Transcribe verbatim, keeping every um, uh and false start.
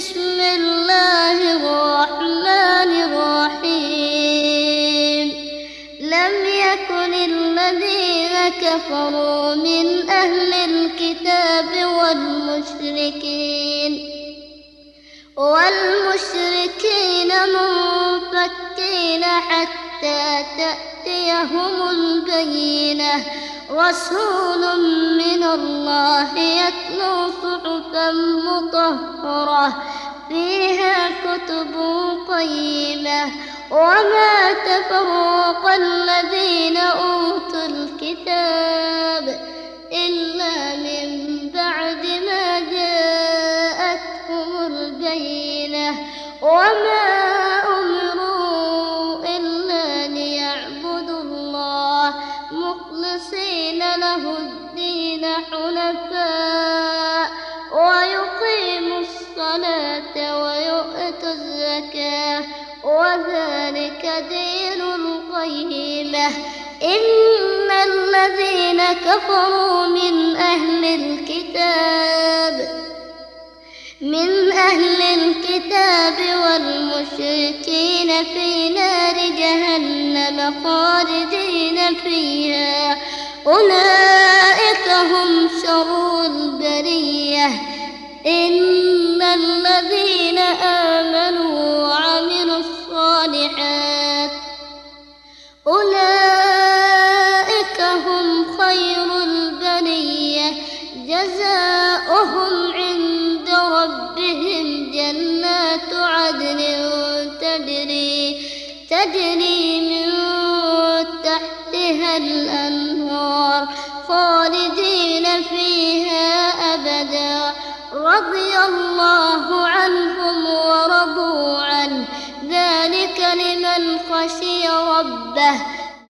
بسم الله الرحمن الرحيم لم يكن الذين كفروا من أهل الكتاب والمشركين والمشركين منفكين حتى تأتيهم البينة رسول من الله يتلو صحفا مطهرة فيها كتب قيمة وما تفرق الذين أوتوا الكتاب إلا من بعد ما جاءتهم البينة وما أمروا إلا ليعبدوا الله مخلصين له الدين حنفاء ويقيموا الصلاة ويؤتوا الزكاة وذلك دين القيمة إن الذين كفروا من أهل الكتاب من أهل الكتاب والمشركين في نار جهنم خالدين فيها أولئك هم شر البرية إن الذين آمنوا وعملوا الصالحات أولئك هم خير البرية جزاؤهم عند ربهم جنات عدن تجري تجري من تحتها الأنهار خالدين فيها أبدا رضي الله عنهم ورضوا عنه ذلك لمن خشي ربه